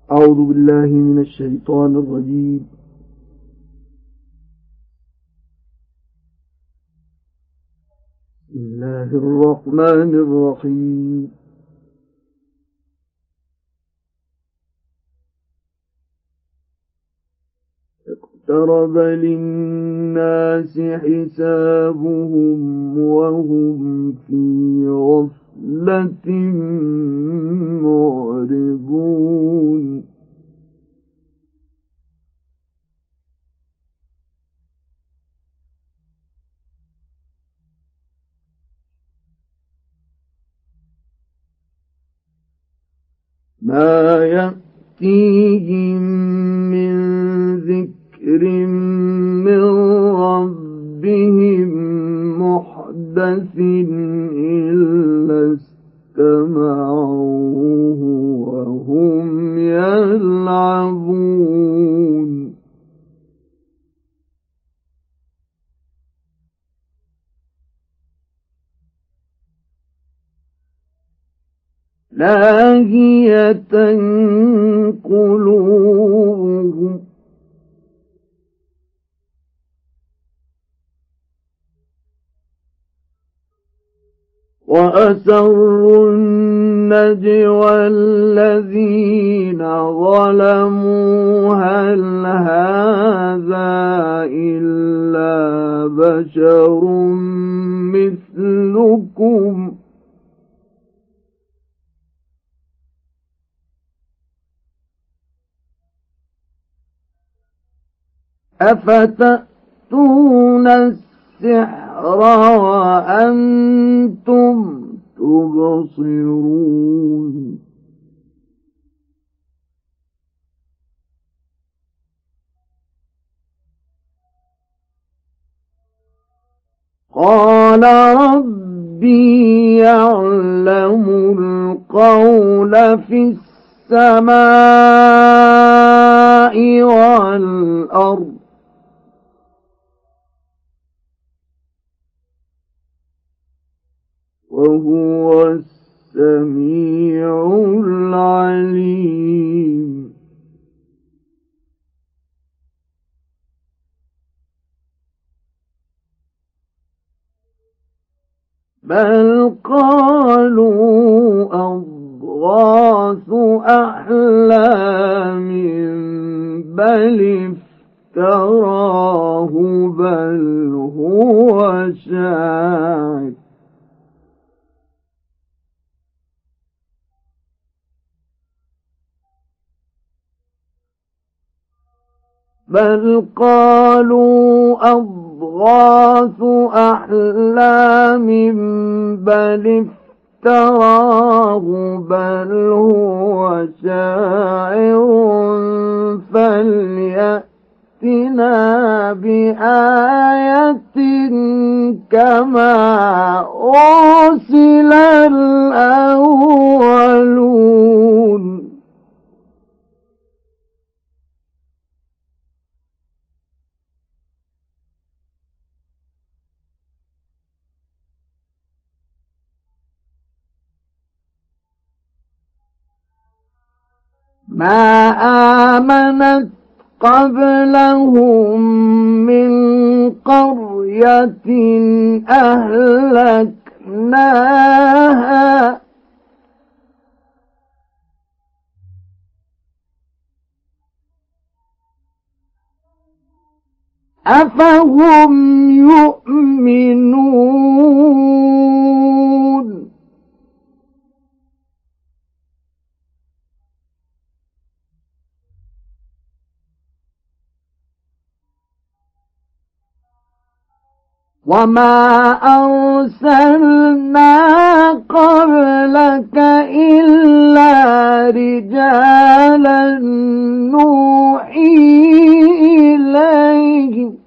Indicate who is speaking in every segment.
Speaker 1: أعوذ بالله من الشيطان الرجيم. بسم الله الرحمن الرحيم. اقترب للناس حسابهم وهم في غفلة معرضون. ما يأتيهم من ذكر من ربهم محدث إلا استمعوه وهم يلعبون. لاهية قلوبهم وأسروا النجوى الذين ظلموا هل هذا إلا بشر مثلكم أفتأتون السحر وأنتم تبصرون. قال ربي يعلم القول في السماء والأرض وهو السميع العليم. بل قالوا أضغاث أحلام بل افتراه بل هو شاعر بل قالوا أضغاث أحلام بل افتراه بل هو شاعر فليأتنا بآية كما أرسل الأولون. ما آمنت قبلهم من قرية أهلكناها أفهم يؤمنون. وما أرسلنا قبلك إلا رجالا نوحي إليهم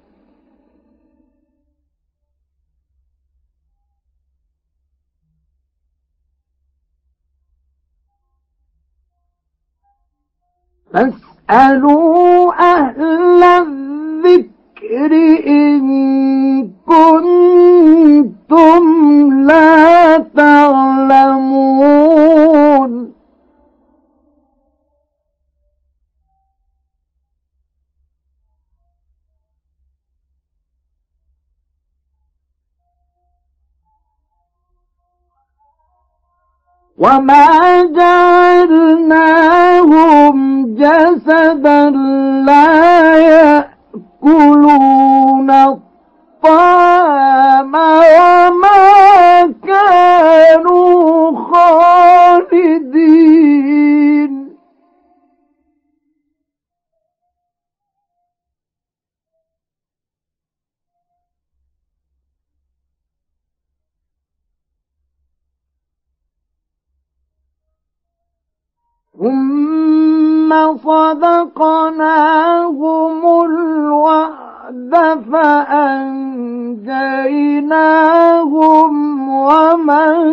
Speaker 1: فاسألوا أهل الذكر إن كنتم لا تعلمون. وما جعلناهم جسدا لا يأكلون الطعام وما كانوا خالدين. ثم صدقناهم الوعد فأنجيناهم ومن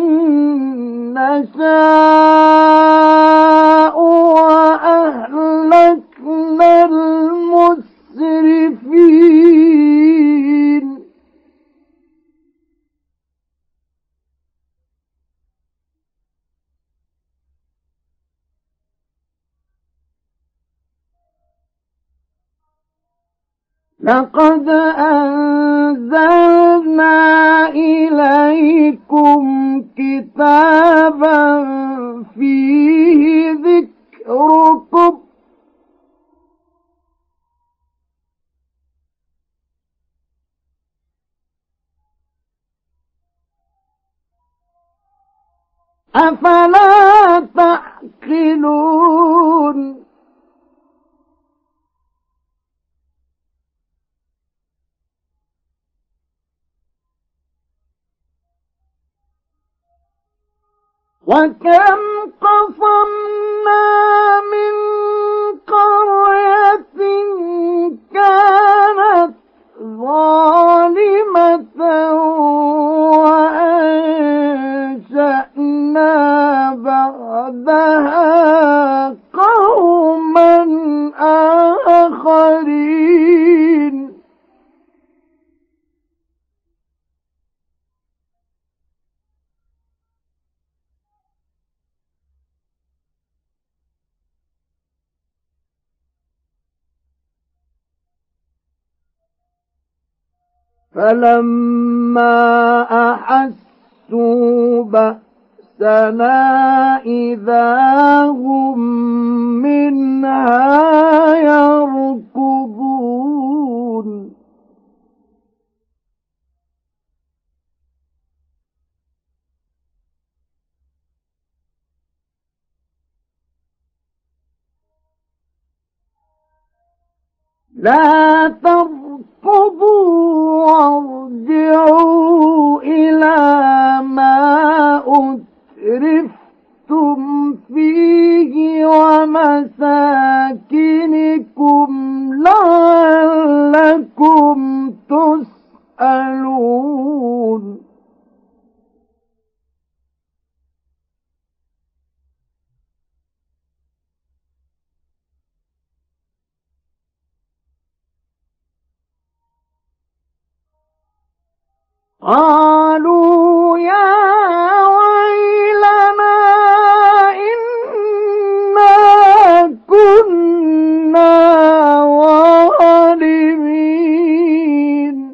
Speaker 1: نشاء وأهلكنا المسرفين. لقد أنزلنا إليكم كتابا فيه ذكركم أفلا تعقلون. وكم قصمنا من قرية كانت ظالمة وأنشأنا بعدها قوما آخرين. فلما أحسوا بأسنا إذا هم منها يركضون. لا تركضوا وارجعوا إلى ما أترفتم فيه ومساكنكم لعلكم تسألون. قالوا يا ويلنا إنا كنا ظالمين.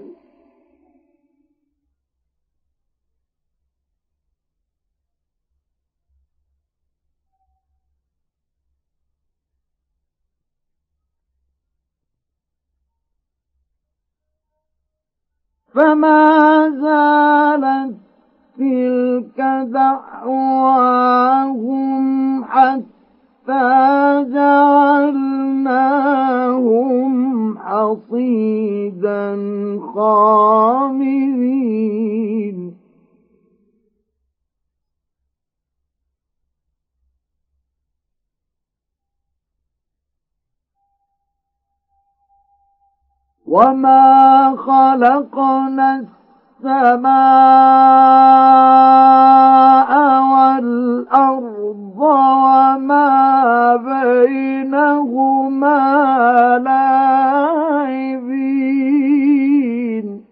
Speaker 1: فما زالت تلك دعواهم حتى جعلناهم حصيدا خامدين. وما خلقنا السماء والأرض وما بينهما لاعبين.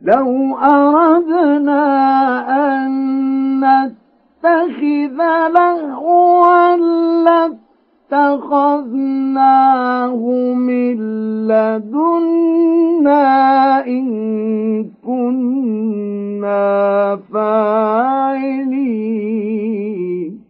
Speaker 1: لو أردنا أن نتخذ لهوا لاتخذناه من لدنا إن كنا فاعلين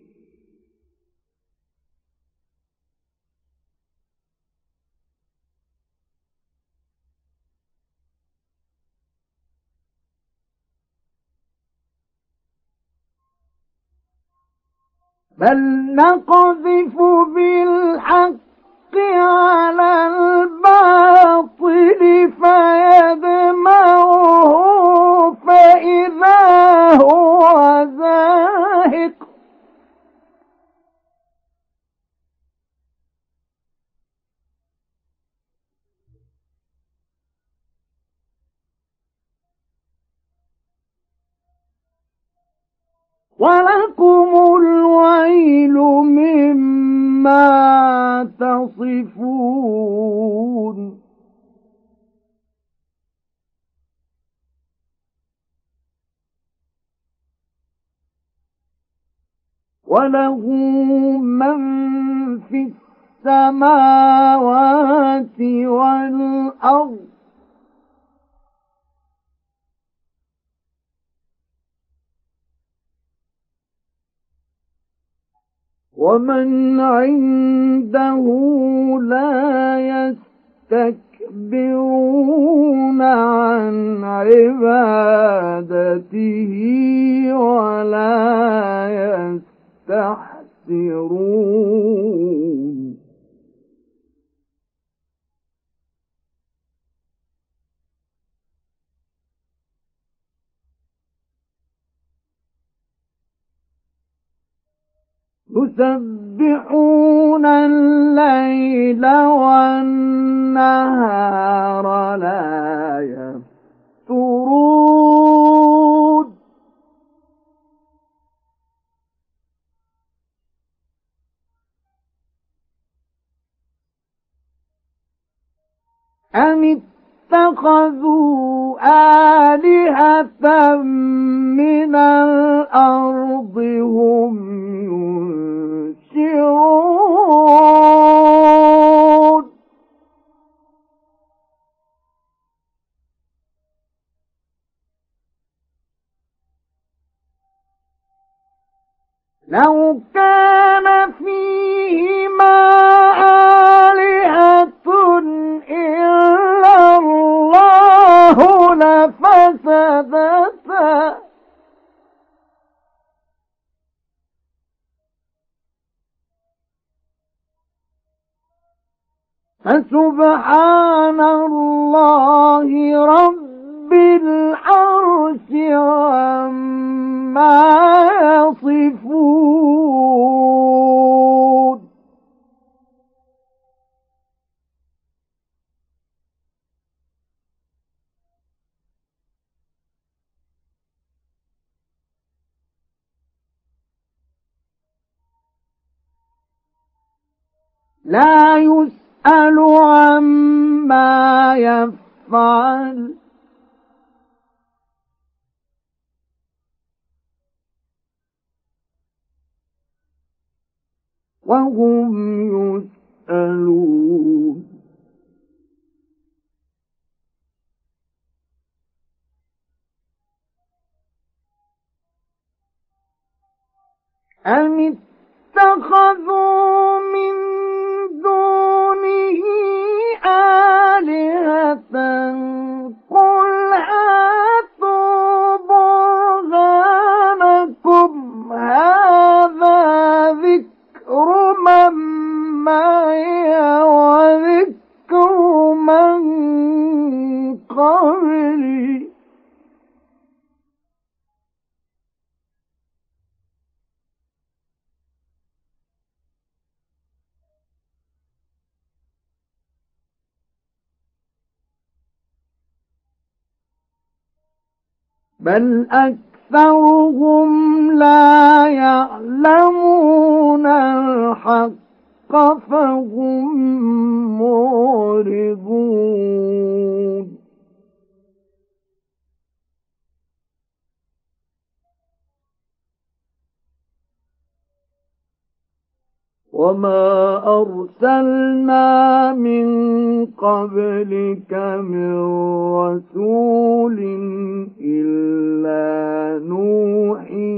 Speaker 1: بل نقذف بالحق على الباطل فيدمغه فإذا هو زاهق ولكم الويل مما تصفون وله من في السماوات والأرض ومن عنده لا يستكبرون عن عبادته ولا يستحسرون يسبحون الليل والنهار لا يفترون أم اتخذوا آلهة من الأرض هم ينشرون لو كان فيهما آلهة إلا الله لفسدتا فسبحان الله رب العرش عما يصفون لا يسأل عما يفعل وهم يسألون أم اتخذوا من دونه آلهة قل هاتوا برهانكم هذا ذكر من معي وذكر من قبلي بل أكثرهم لا يعلمون الحق فهم معرضون وما أرسلنا من قبلك من رسول إلا نوحي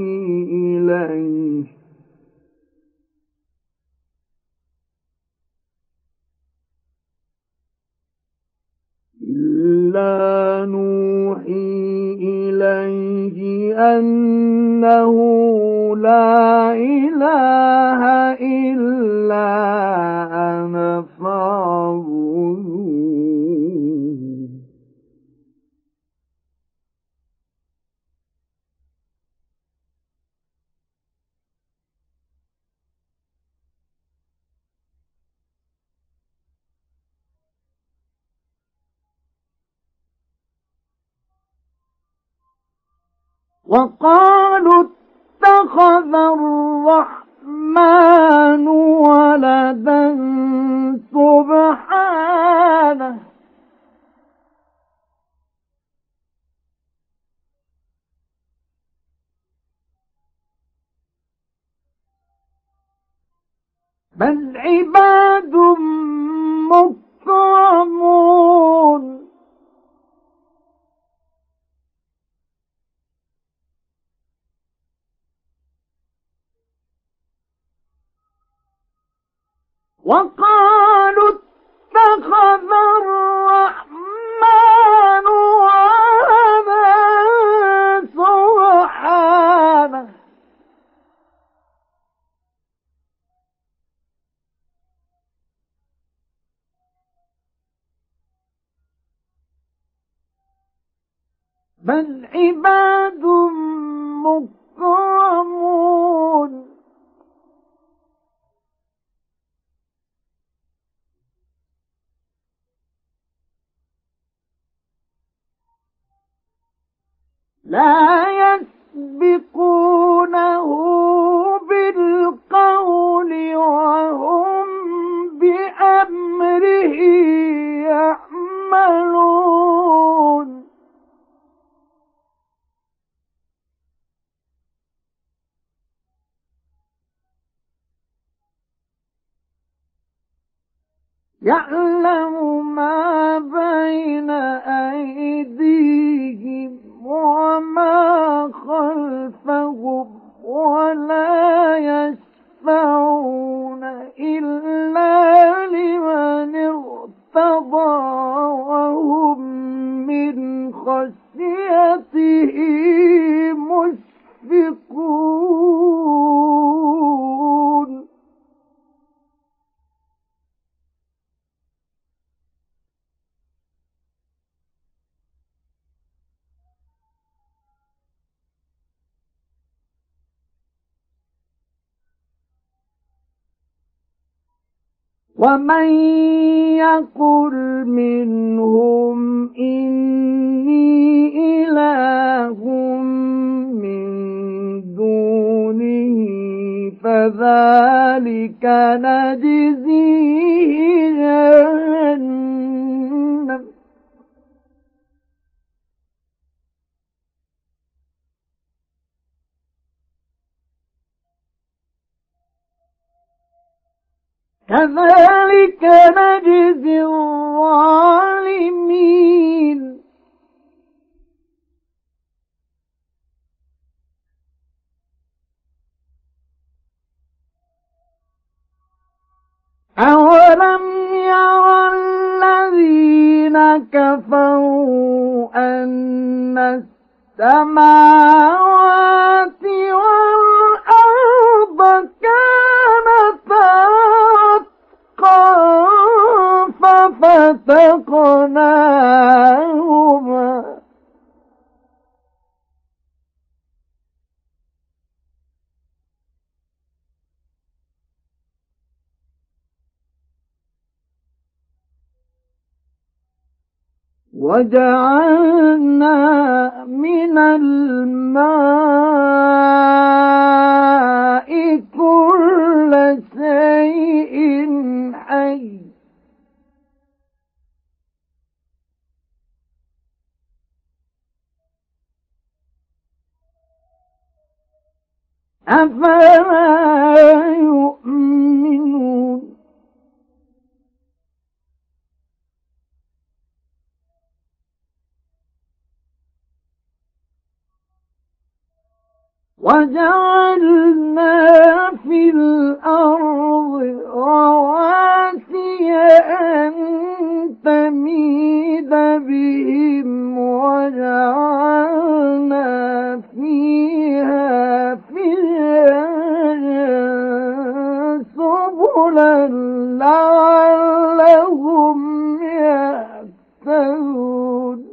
Speaker 1: إليه أنه لا إله إلا أنا فاعبدون وقالوا اتخذ الرحمن ولدا سبحانه بل عباد مكرمون وقالوا اتخذ الرحمن ولدا سبحانه بل عباد مكرمون لا يسبقونه بالقول وهم بأمره يعملون يعلم ما بين أيديهم وما خلفهم ولا يشفعون إلا لمن ارتضى وهم من خشيته مشفقون ومن يقل منهم إني إله من دونه فذلك نجزيه جهنم كذلك نجزي الظالمين أولم يرى الذين كفروا أن السماوات والأرض كانتا ففتقناهما وجعلنا من الماء كل شيء حي أفلا يؤمنون وجعلنا في الأرض رواسي أن تميد بهم وجعلنا فيها فجاجا سبلا لعلهم يهتدون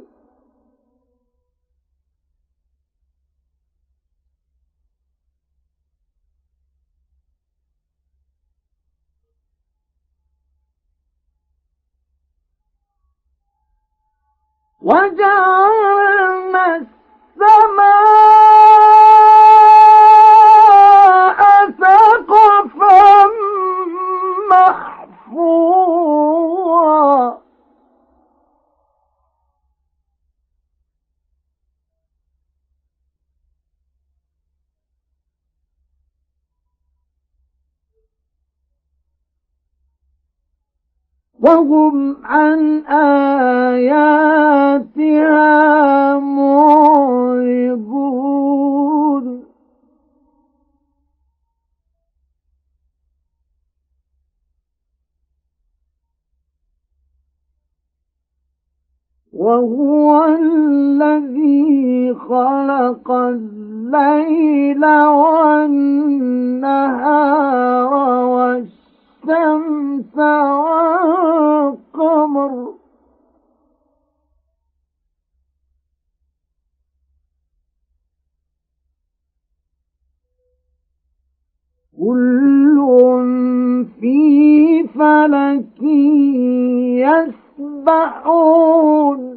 Speaker 1: وجعلنا السماء سقفا محفوظا وهم عن آياتها معرضون وهو الذي خلق الليل والنهار والشمس والقمر كل في فلك يسبحون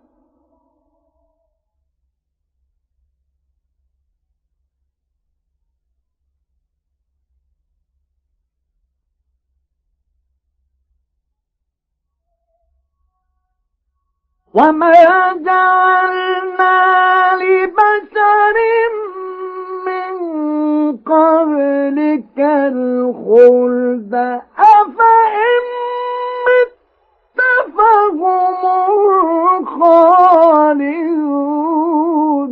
Speaker 1: وما جعلنا لبشر من قبلك الخلد أفإن مت فهم الخالدون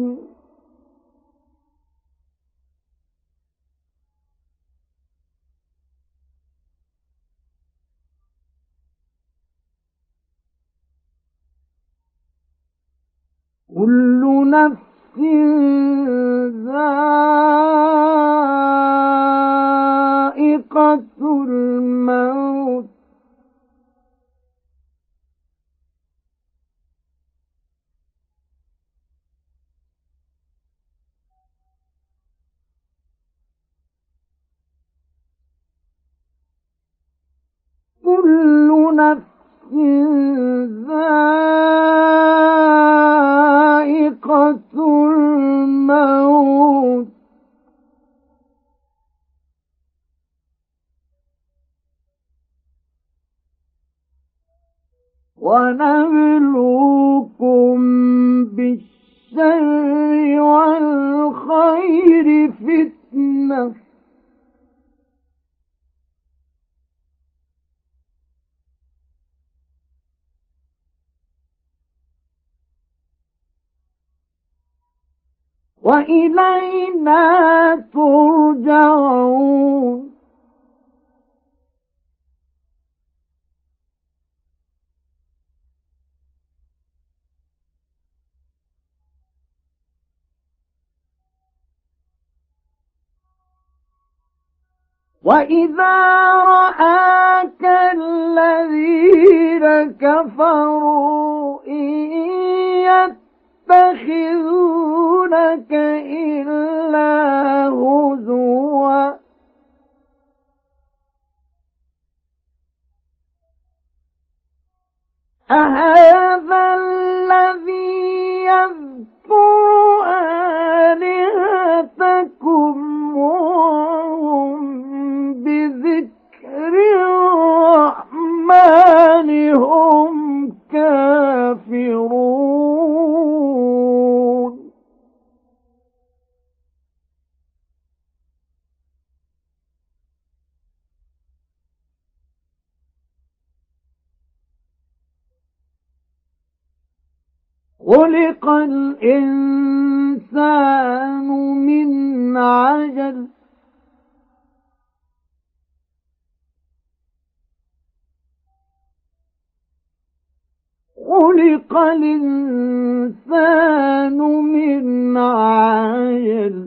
Speaker 1: كل نفس ذائقة الموت كل نفس ذائقة الموت ونبلوكم بالشر والخير فتنة وإلينا ترجعون وإذا رآك الذين كفروا إن يتخذونك إلا هزوا أهذا الذي يذكر آلهتكم وهم بذكر الرحمن هم كافرون خلق الإنسان الإنسان من عجل خلق الإنسان من عجل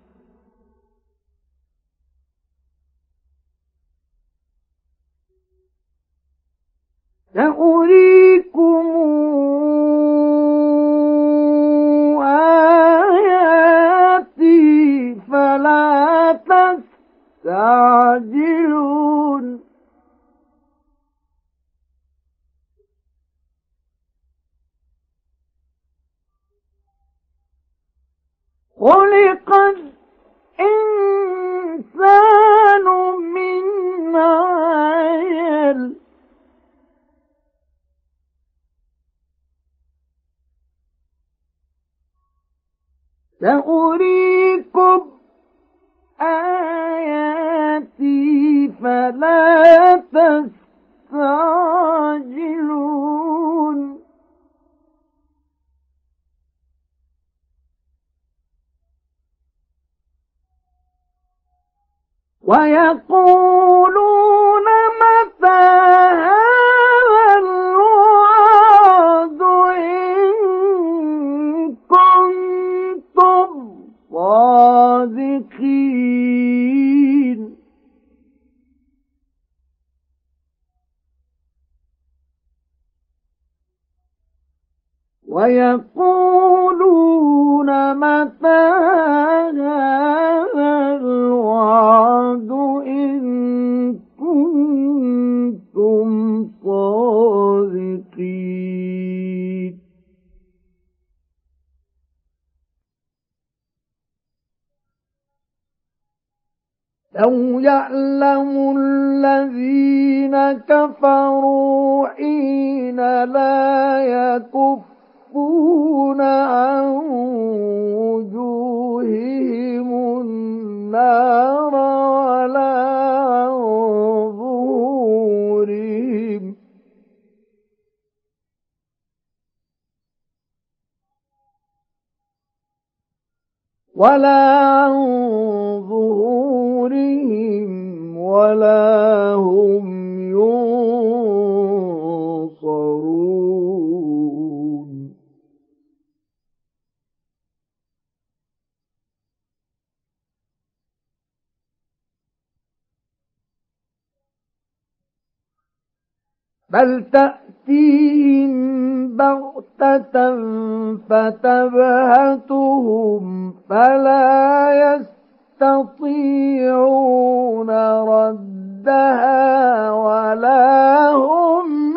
Speaker 1: سأريكم آياتي فلا تستعجلون خلق الإنسان من عجل سأريكم آياتي فلا تستعجلون ويقولون متى هذا الوعد إن كنتم صادقين ويقولون متى هذا الوعد إن كنتم صادقين لو يعلم الذين كفروا حين لا يكفون عن وجوههم النار ولا عن ظهورهم ولا هم ينصرون بل تأتيهم بغتة فتبهتهم فلا يستطيعون ردها ولا هم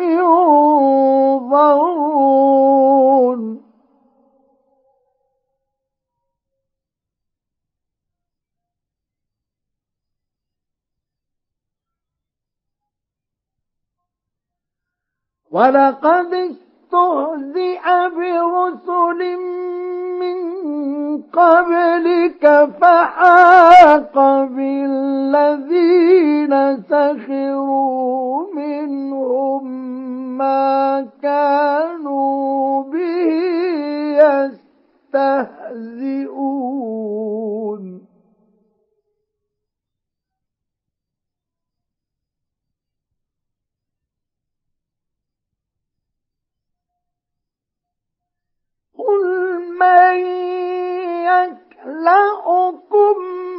Speaker 1: ينظرون ولقد استهزئ برسل من قبلك فحاق بالذين سخروا منهم ما كانوا به يستهزئون قل من يكلؤكم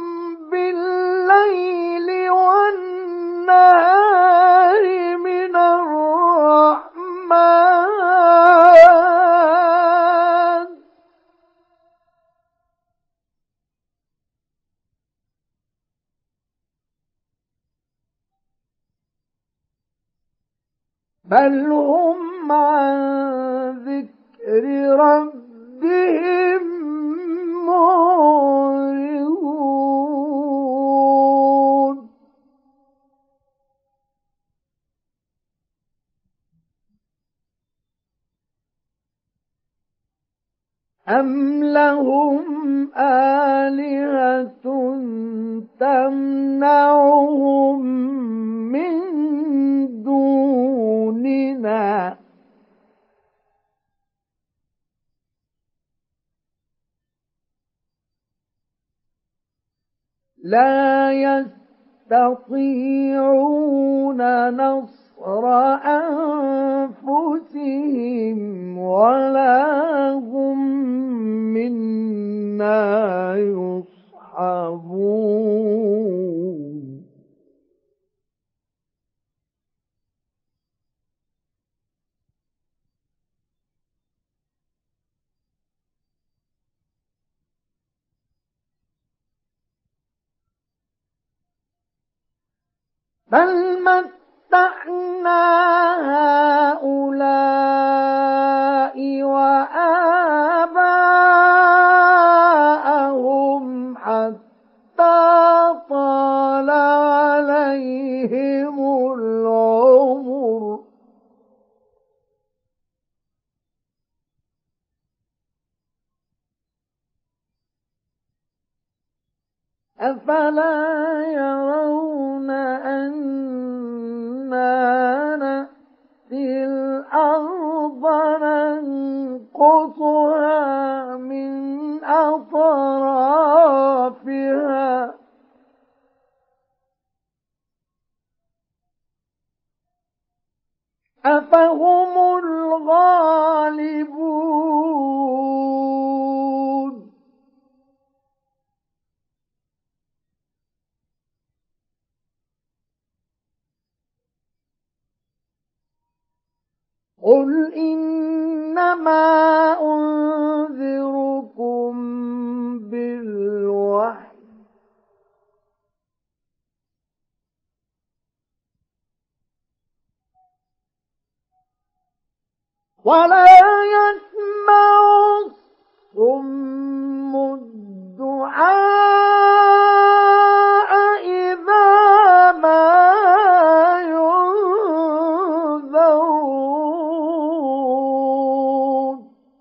Speaker 1: بالليل والنهار من الرحمن بل هم عن ذكر ربهم معرضون أم لهم آلهة تمنعهم من دوننا لا يستطيعون نصر أنفسهم ولا هم منا يصحبون بل متعنا هؤلاء وآباءهم حتى طال عليهم العمر أفلا يرون أنا نأتي الأرض ننقصها من أطرافها أفهم الغالبون قل إنما أنذركم بالوحي ولا يسمع الصم الدعاء إذا ما ينذرون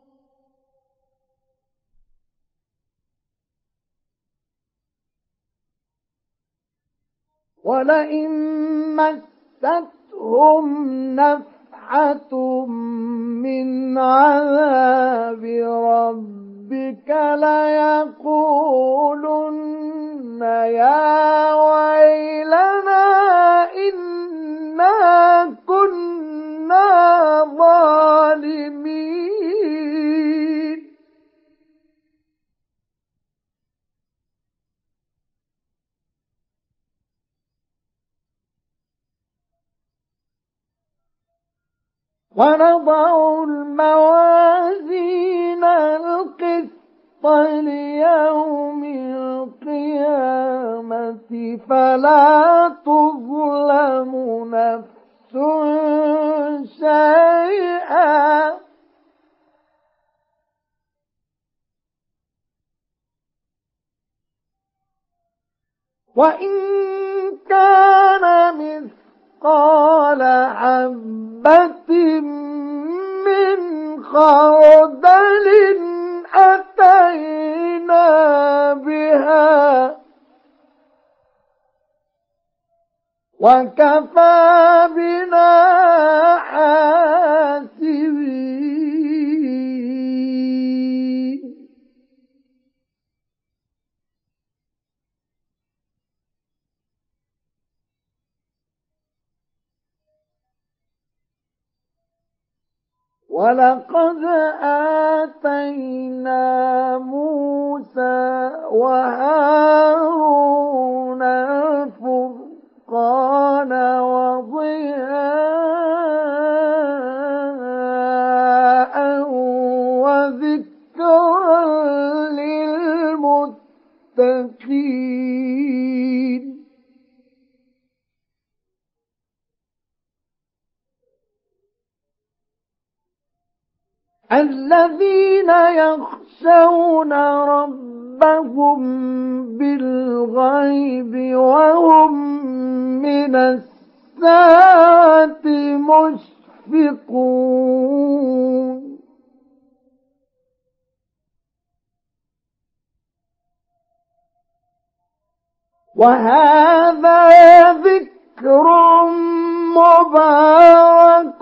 Speaker 1: ولئن مستهم نفحة من عذاب ربك ليقولن يا ويلنا إنا كنا ظالمين ونضع الموازين القسط ليوم القيامة فلا تظلم نفس شيئا وإن كان مثقال حبة من خردل أتينا بها وكفى بنا حاسبين ولقد آتينا موسى وهارون الفرقان وضياء وذكرا للمتقين الذين يخشون ربهم بالغيب وهم من الساعة مشفقون وهذا ذكر مبارك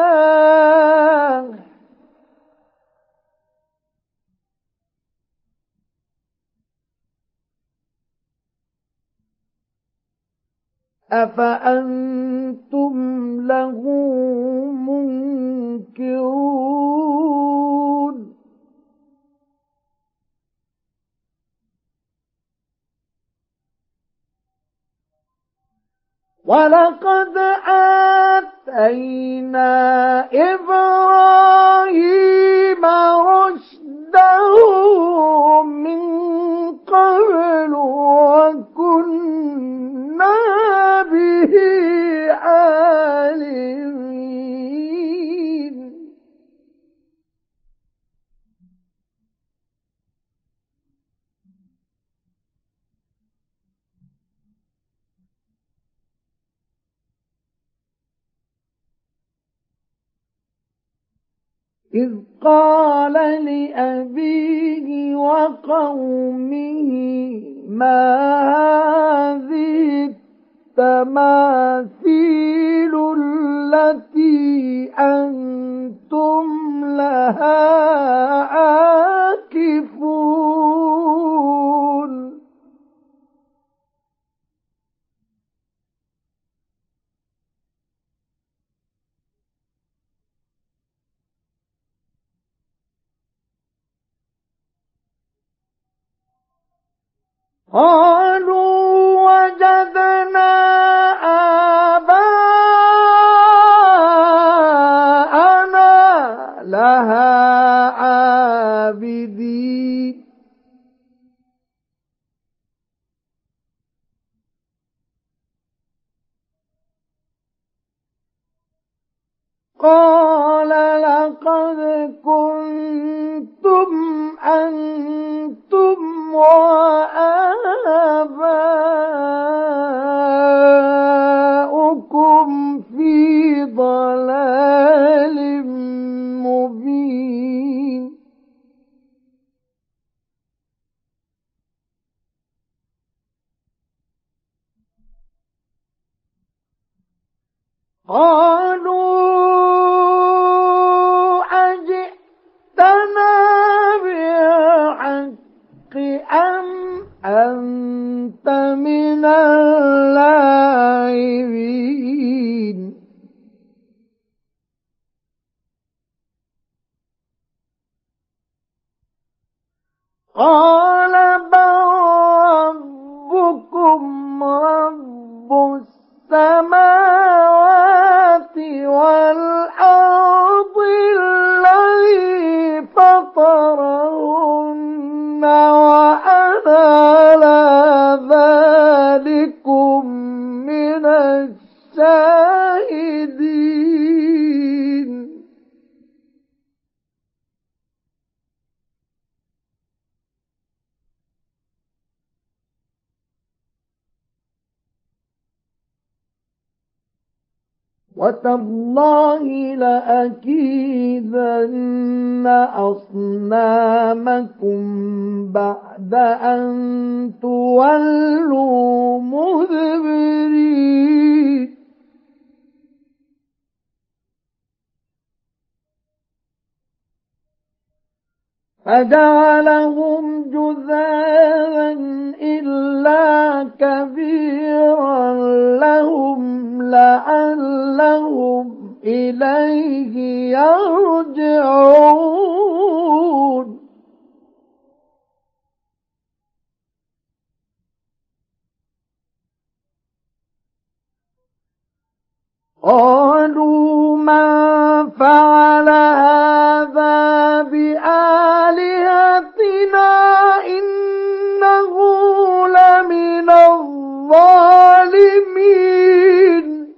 Speaker 1: أنزلناه أفأنتم له منكرون ولقد آتينا إبراهيم رشده من قبل وكنا به عالمين إذ قال لأبيه وقومه ما هذه التماثيل التي أنتم لها عاكفون قالوا وجدنا آباءنا لها عابدين قال لقد كنتم أنتم وآباؤكم في ضلال مبين قالوا أجئتنا بالحق أم أنت من اللاعبين قال بل ربكم رب السماوات والأرض الذي فطرهن وأنا على ذلكم من الشاهدين وتالله لأكيدن أصنامكم بعد أن تولوا مدبرين فجعلهم جذاذا إلا كبيرا لهم لعلهم إليه يرجعون قالوا من فعل هذا بآلهتنا إنه لمن الظالمين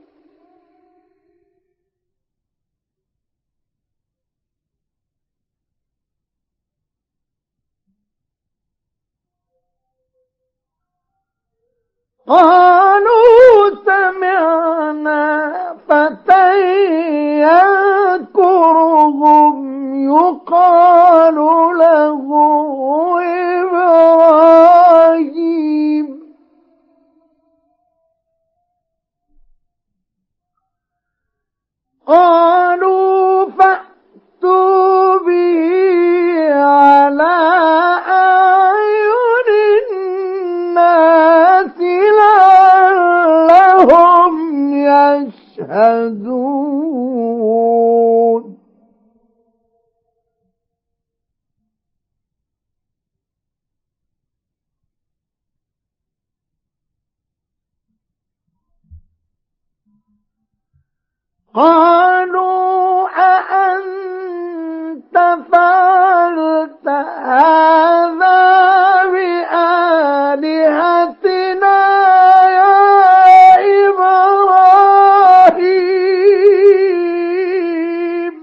Speaker 1: قالوا سمعنا فتى يذكرهم يقال له إبراهيم قالوا فأتوا به على أعين الناس لعلهم يعجزون قالوا أأنت فعلت هذا بآلهتنا يا إبراهيم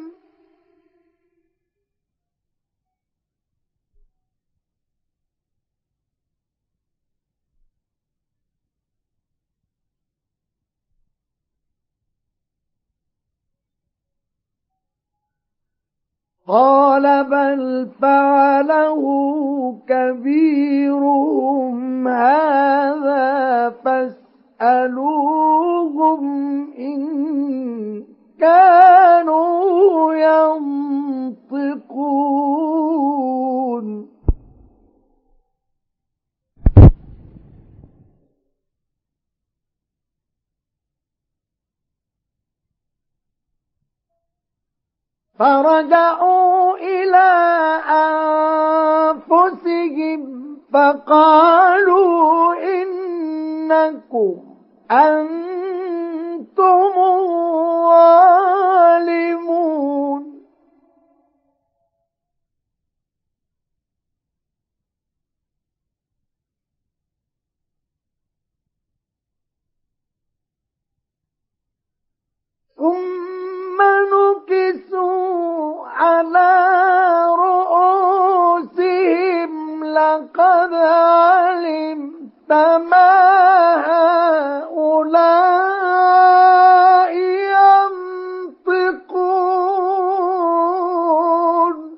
Speaker 1: قال بل فعله كبيرهم هذا فاسألوهم إن كانوا ينطقون فرجعوا إلى أنفسهم فقالوا إنكم أنتم الظالمون ثم نكسوا على رؤوسهم لقد علمت ما هؤلاء ينطقون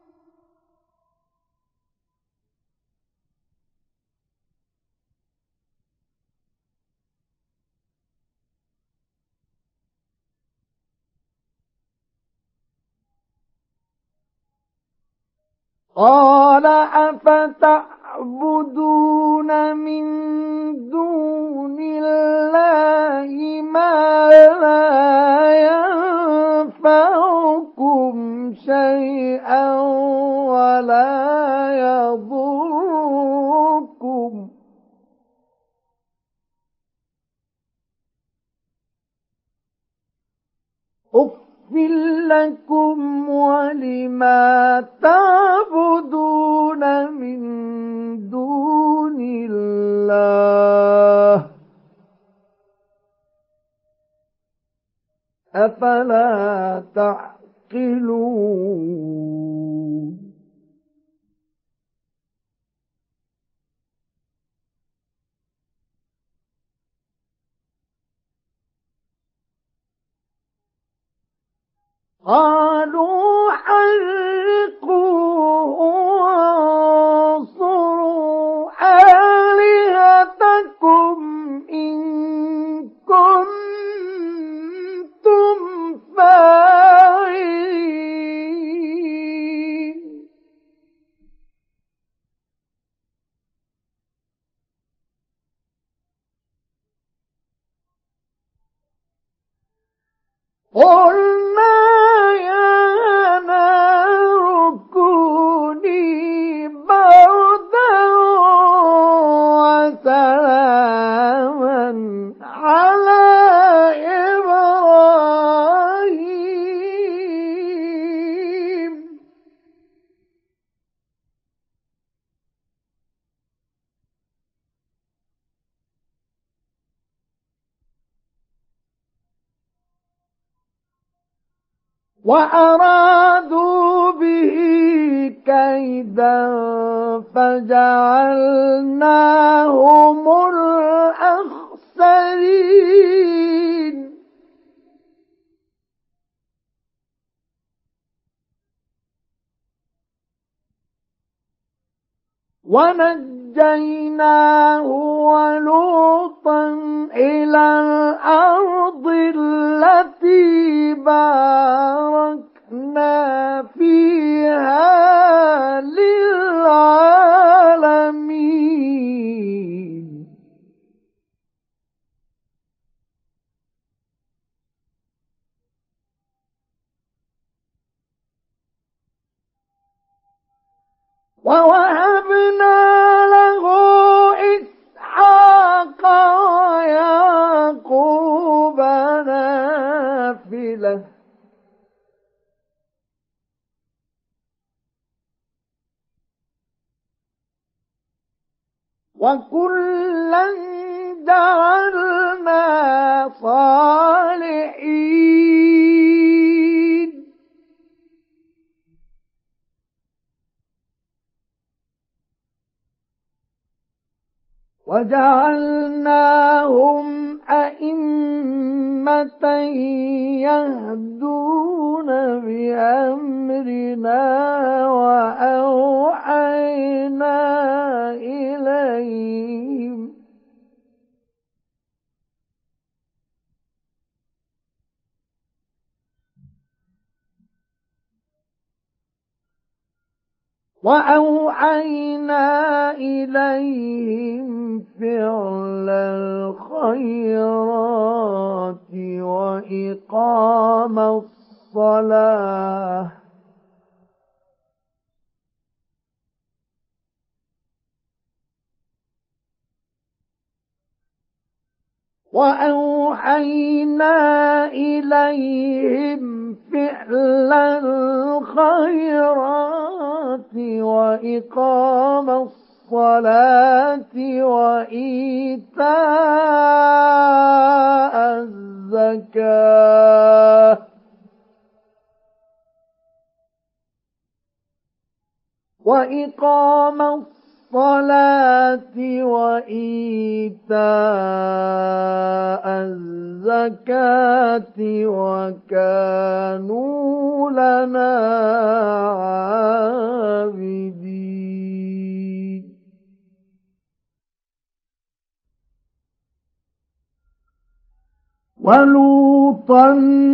Speaker 1: قال أفتعبدون من دون الله ما لا ينفعكم شيئا ولا يضركم أُفٍّ لكم ولما تعبدون من دون الله أفلا تعقلون قالوا حرقوه وانصروا آلهتكم إن كنتم فاعلين قلنا يا نار كوني بردا وسلاما على إبراهيم وأرادوا به كيدا فجعلناهم الأخسرين ونجيناه ولوطا إلى الأرض التي باركنا فيها للعالمين ووهبنا له إسحاق ويعقوب نافلة وكلا جعلنا صالحين وجعلناهم أئمة يهدون بأمرنا وأوحينا إليهم فعل الخيرات وإقام الصلاة وأوحينا إليهم فعل الخيرات وإقام الصلاة وإيتاء الزكاة وكانوا لنا عابدين ولوطا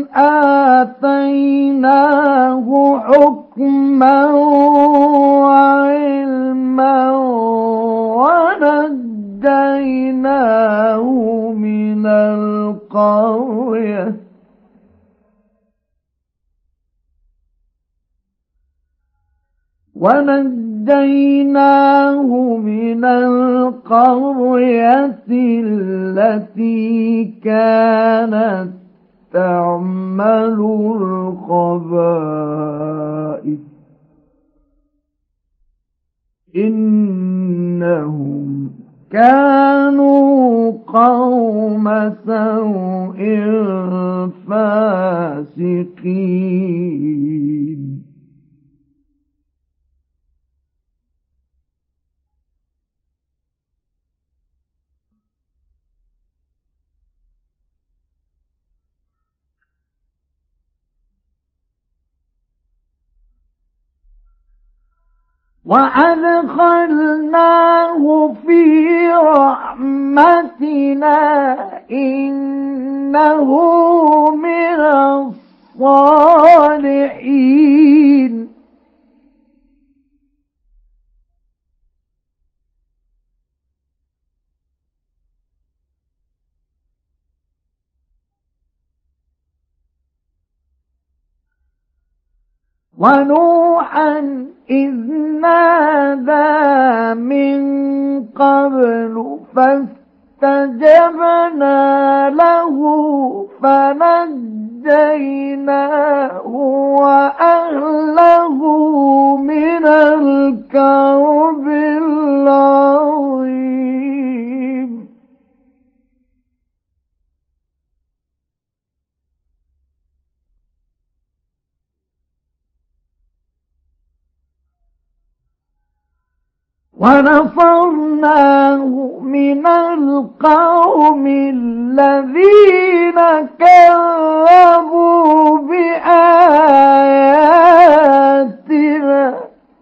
Speaker 1: آتيناه حكما وعلما ونجيناه من القرية التي كانت تعمل الخبائث إنهم كانوا قوم سوء فاسقين وأدخلناه في رحمتنا إنه من الصالحين ونوحا إذ نادى من قبل فاستجبنا له فنجيناه وأهله من الكرب العظيم ونصرناه من القوم الذين كذبوا بآياتنا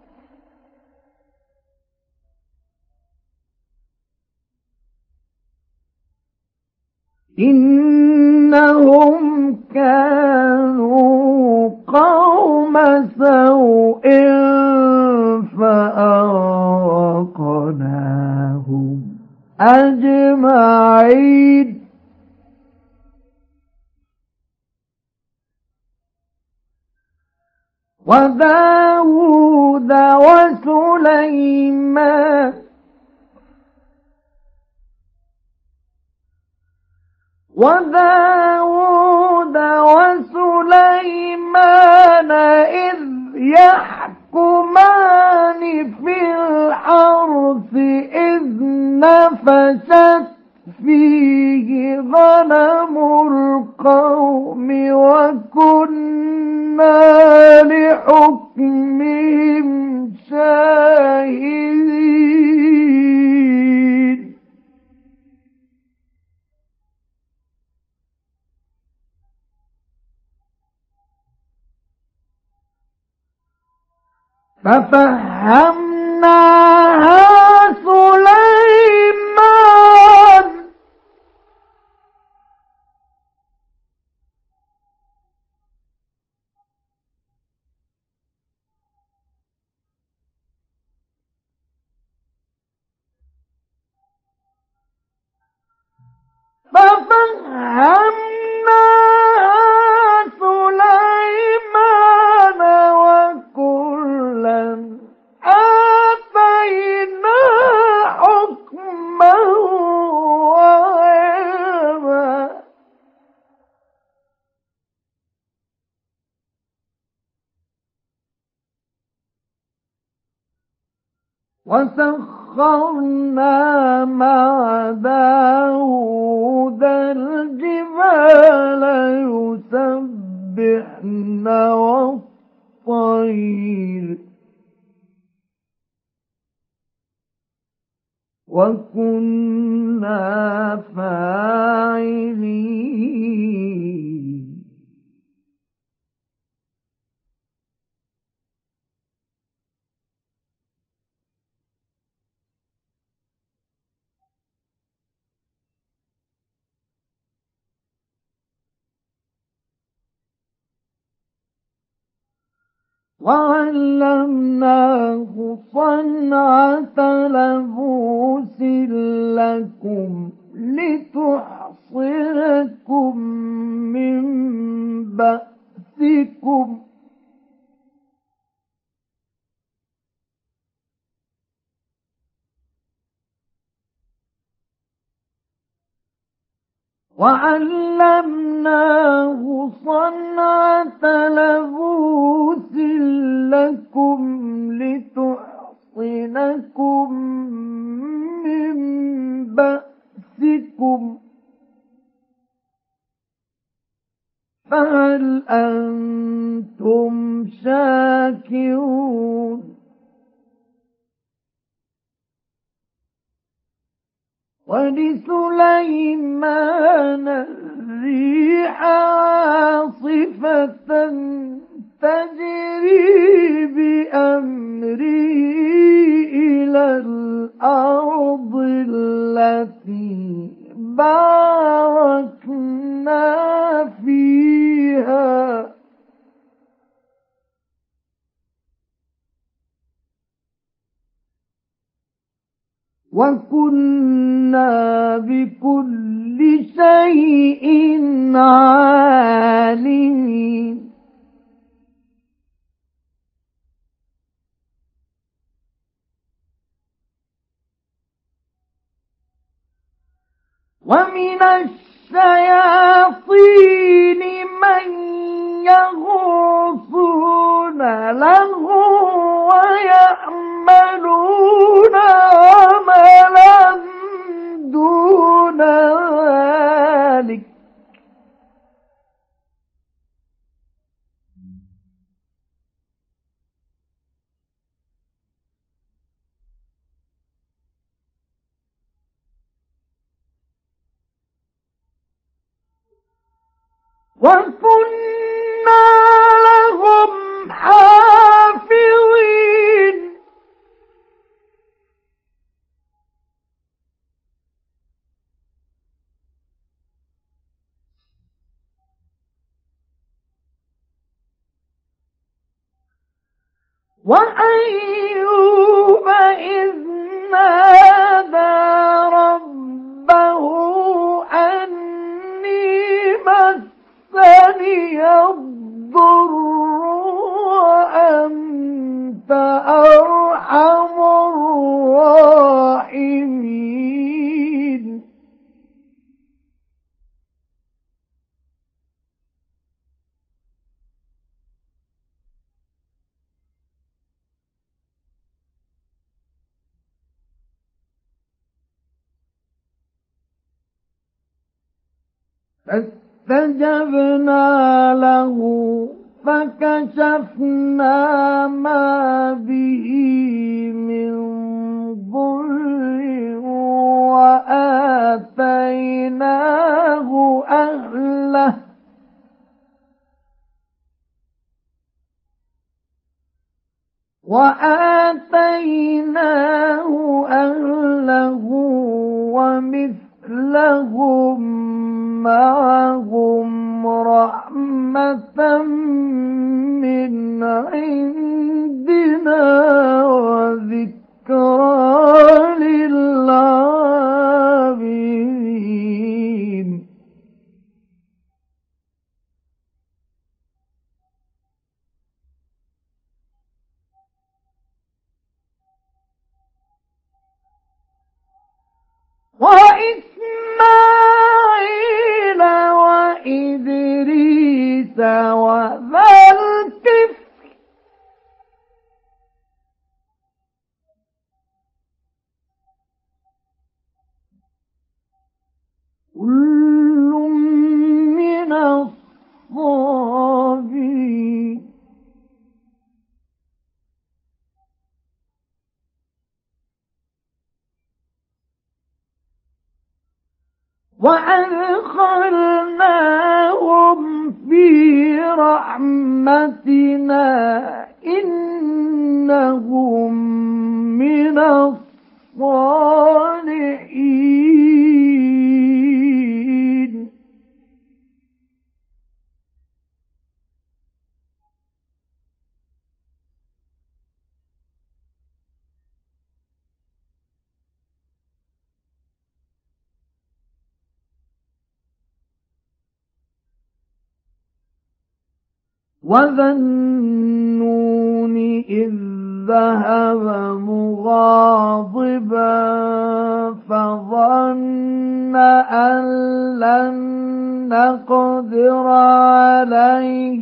Speaker 1: إنهم كانوا قوم سوء فأغرقناهم أجمعين وداود وسليمان إذ يحكمان في الحرث إذ نفشت فيه غنم القوم وكنا لحكمهم شاهدين. ففهمناها سليمان وكلا آتينا حكما وعلما وسخرنا مع داود الجبال يسبحن والطير وكنا فاعلين. وعلمناه صنعة لبوس لكم لتحصنكم من بأسكم وعلمناه صنعة لبوس لكم لتحصنكم من بأسكم فهل أنتم شاكرون. ولسليمان الريح عاصفة تجري بأمره إلى الأرض التي باركنا فيها وكنا بكل شيء عالمين. ومن الشياطين من يغوصون له ويعملون عملا دون ذلك وكنا لهم حافظين. وأيوب إذ نادى ربه أني مسني فاستجبنا له فكشفنا ما به من ضر وآتيناه أهله ومثلهم معهم رحمة من عندنا وذكرى للعابدين. وإسماعيل وإدريس وذا الكفل كل من الصابرين. وأدخلناهم في رحمتنا إنهم من الصالحين. وذا النون إذ ذهب مغاضبا فظن أن لن نقدر عليه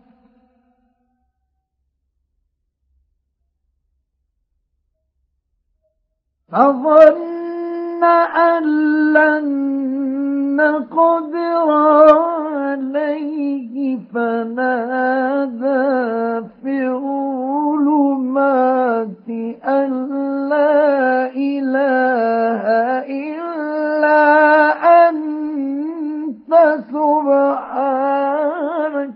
Speaker 1: فنادى في الظلمات أن لا إله إلا أنت سبحانك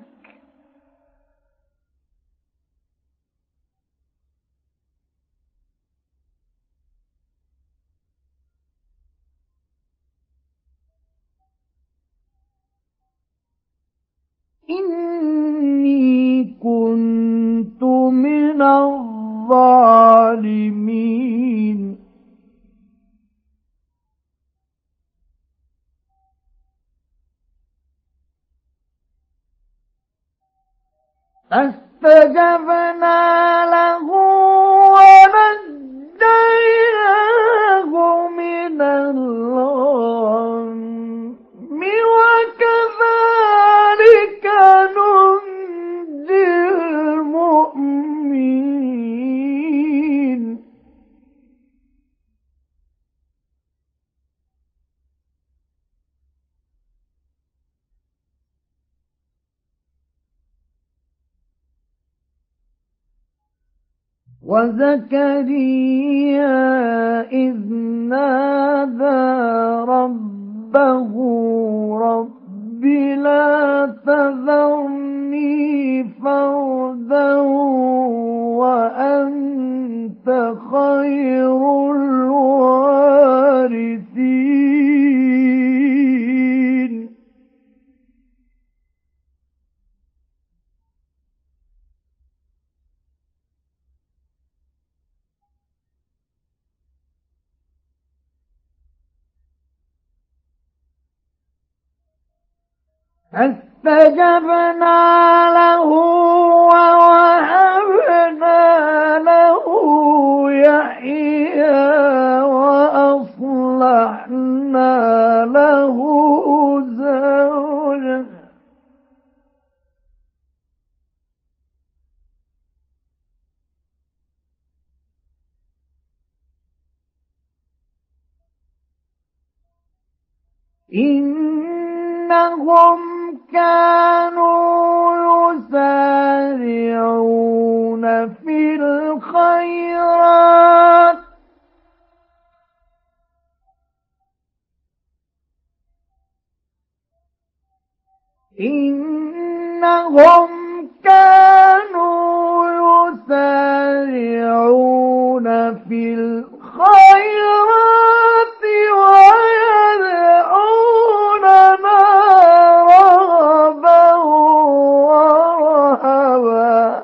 Speaker 1: إني كنت من الظالمين. فاستجبنا له ونجيناه من الغم وكذلك ننجي المؤمنين. وزكريا إذ نادى ربه رب لا تذرني فردا وأنت خير الوارثين. فاستجبنا له ووهبنا له يحيى وأصلحنا له زوجه إنهم كانوا يسارعون في الخيرات إنهم كانوا يسارعون في الخيرات ويدعوننا رغبا ورهبا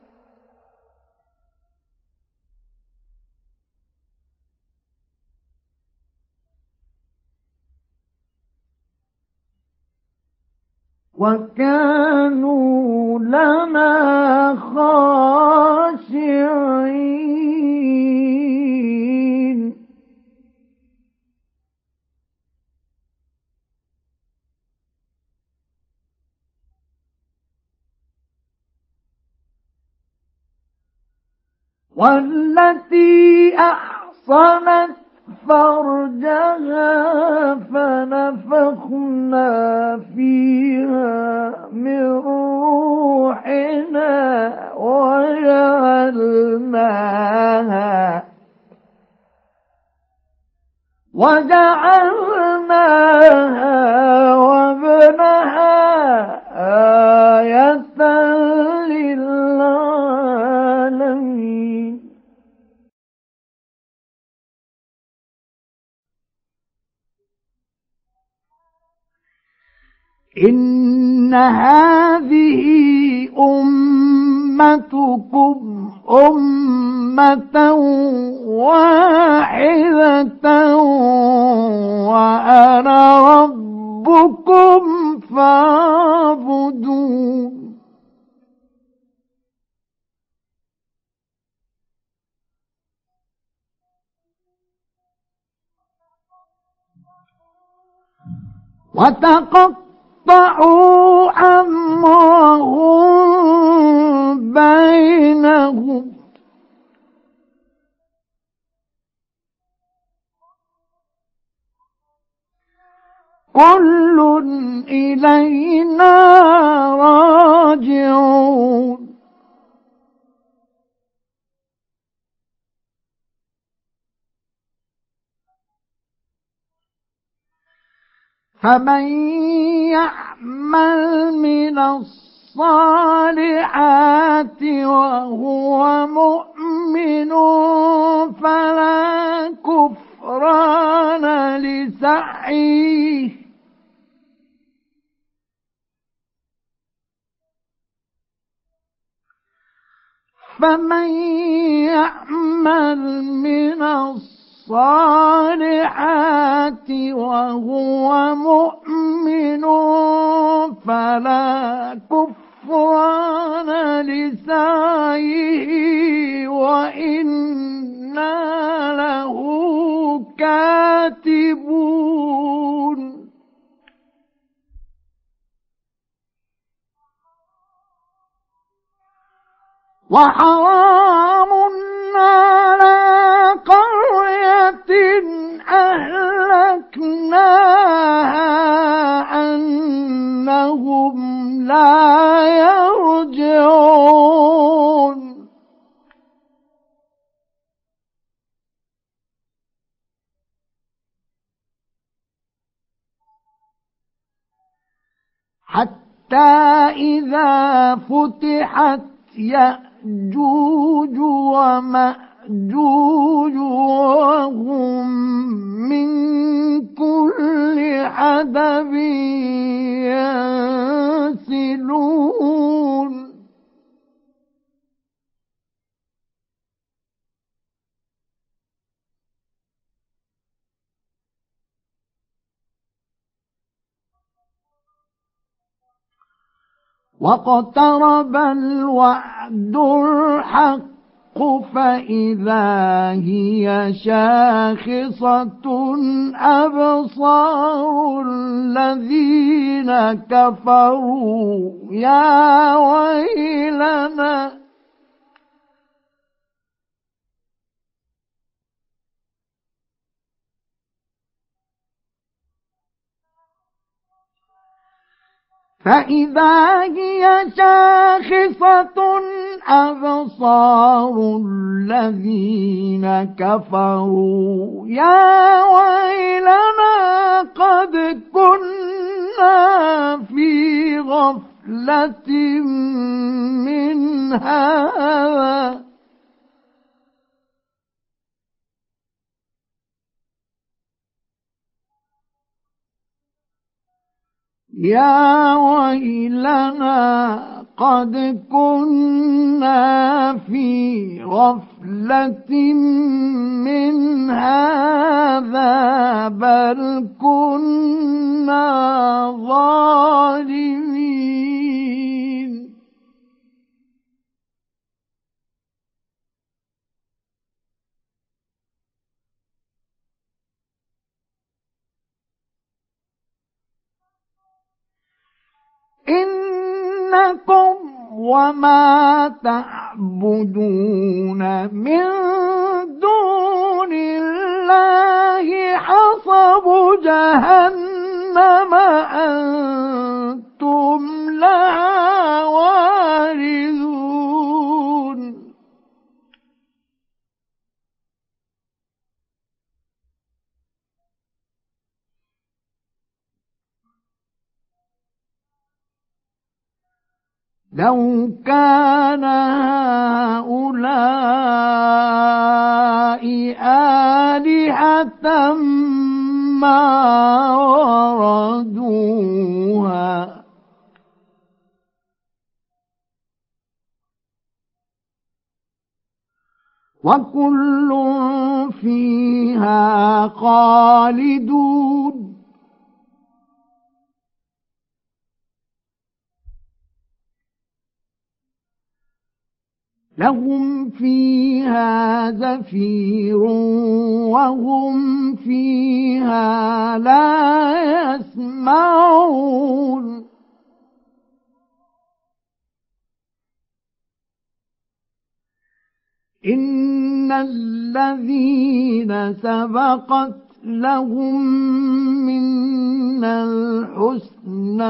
Speaker 1: وكانوا لنا خاشعين والتي أحصنت فرجها فنفخنا فيها من روحنا وجعلناها وابنها آية للعالمين إن هذه أمتكم أمة واحدة وأنا ربكم فاعبدون وتقطعوا أمرهم بينهم كل إلينا راجعون فمن يعمل من الصالحات وهو مؤمن فلا كفران لسعيه فمن يعمل من الصالحات وهو مؤمن فلا كفران لسعيه وإنا له كاتبون وحرام على قرية أهلكناها أنهم لا يرجعون حتى إذا فتحت يأجوج ومأجوج وهم من كل حدب ينسلون واقترب الوعد الحق فإذا هي شاخصة أبصار الذين كفروا يا ويلنا فإذا هي شاخصة أبصار الذين كفروا يا ويلنا قد كنا في غفلة من هذا يا ويلنا قد كنا في غفلة من هذا بل كنا ظالمين إنكم وما تعبدون من دون الله حصب جهنم أنتم لها واردون لو كان هؤلاء آلهة ما وردوها وكل فيها خالدون لهم فيها زفير وهم فيها لا يسمعون إن الذين سبقت لهم منا الحسنى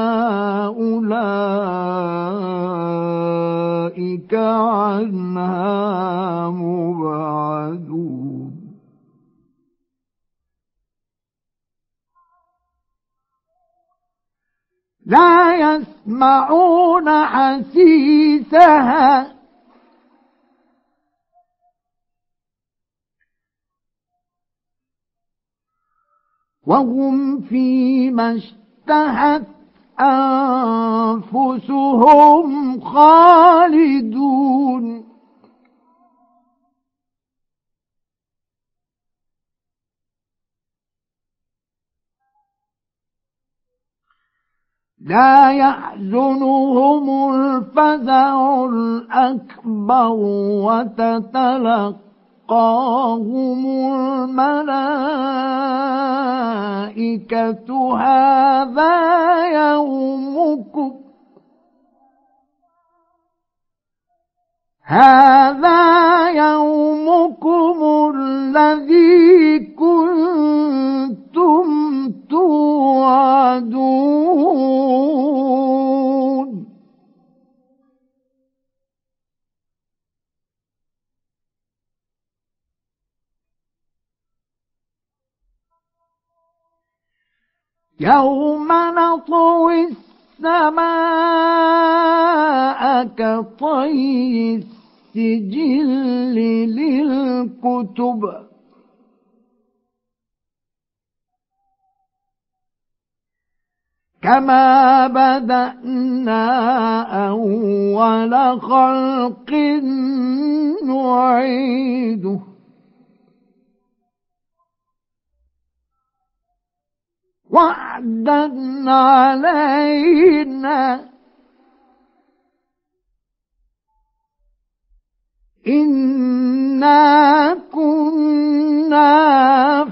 Speaker 1: أولئك عنها مبعدون لا يسمعون حسيسها وهم فيما اشتهت أنفسهم خالدون لا يحزنهم الفزع الأكبر وتتلقاهم الملائكة هذا يومكم الذي كنتم توعدون يوم نطوي السماء كطي السجل للكتب كما بدأنا أول خلق نعيده وعدا علينا إنا كنا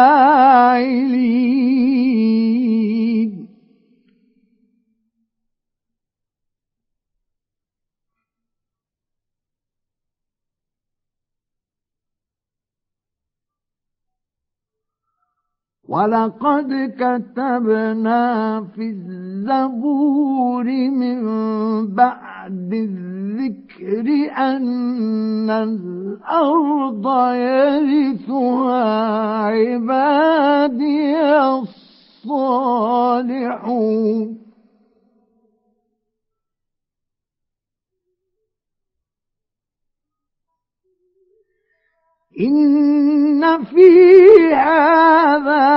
Speaker 1: فاعلين ولقد كتبنا في الزبور من بعد الذكر أن الأرض يرثها عبادي الصالحون إن في هذا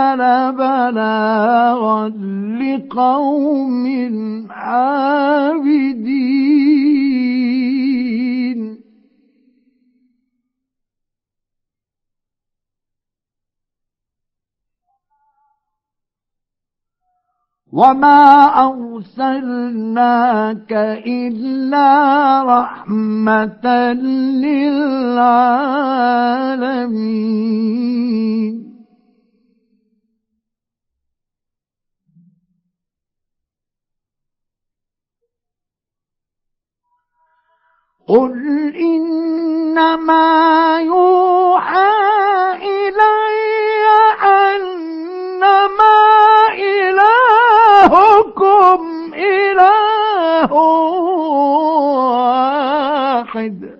Speaker 1: لبلاغا لقوم عابدين وما أرسلناك إلا رحمة للعالمين قل إنما يوحى إلي أنما إلهكم إله واحد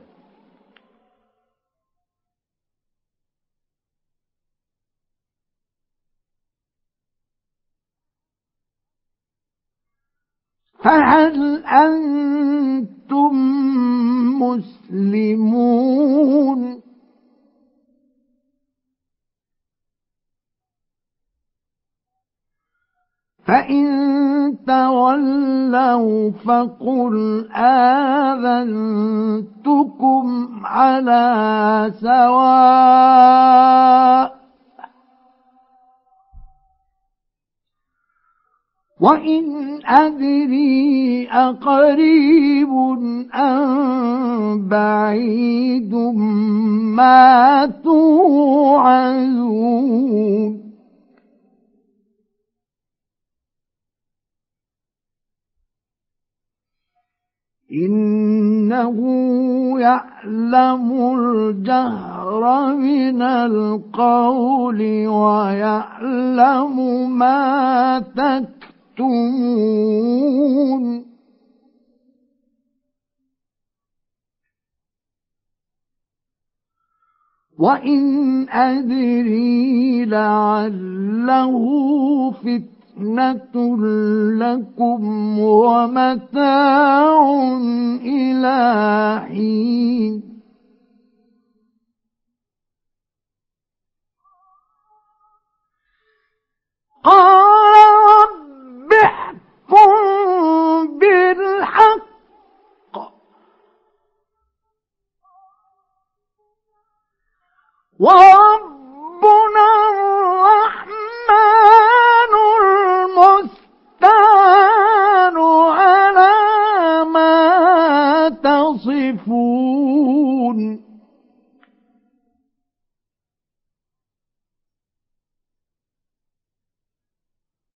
Speaker 1: فهل أنتم مسلمون فإن تولوا فقل آذنتكم على سواء وإن أدري أقريب أم بعيد ما توعدون إنه يعلم الجهر من القول ويعلم ما تكتمون وإن أدري لعله فتنة لكم ومتاع إلى حين قال رب احكم بالحق وربنا الرحمن المستعان على ما تصفون